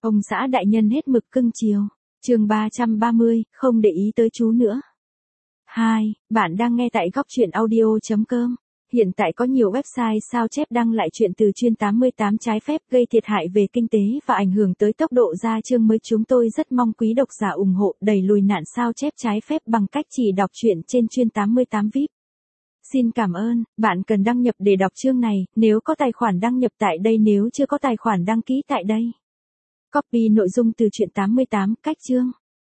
Ông xã đại nhân hết mực cưng chiều. Chương 330, không để ý tới chú nữa. 2. Bạn đang nghe tại góc truyện audio.com. Hiện tại có nhiều website sao chép đăng lại chuyện từ chuyên 88 trái phép gây thiệt hại về kinh tế và ảnh hưởng tới tốc độ ra chương mới. Chúng tôi rất mong quý độc giả ủng hộ đẩy lùi nạn sao chép trái phép bằng cách chỉ đọc truyện trên chuyên 88 VIP. Xin cảm ơn, bạn cần đăng nhập để đọc chương này, nếu có tài khoản đăng nhập tại đây, nếu chưa có tài khoản đăng ký tại đây. Copy nội dung từ truyện 88, cách chương.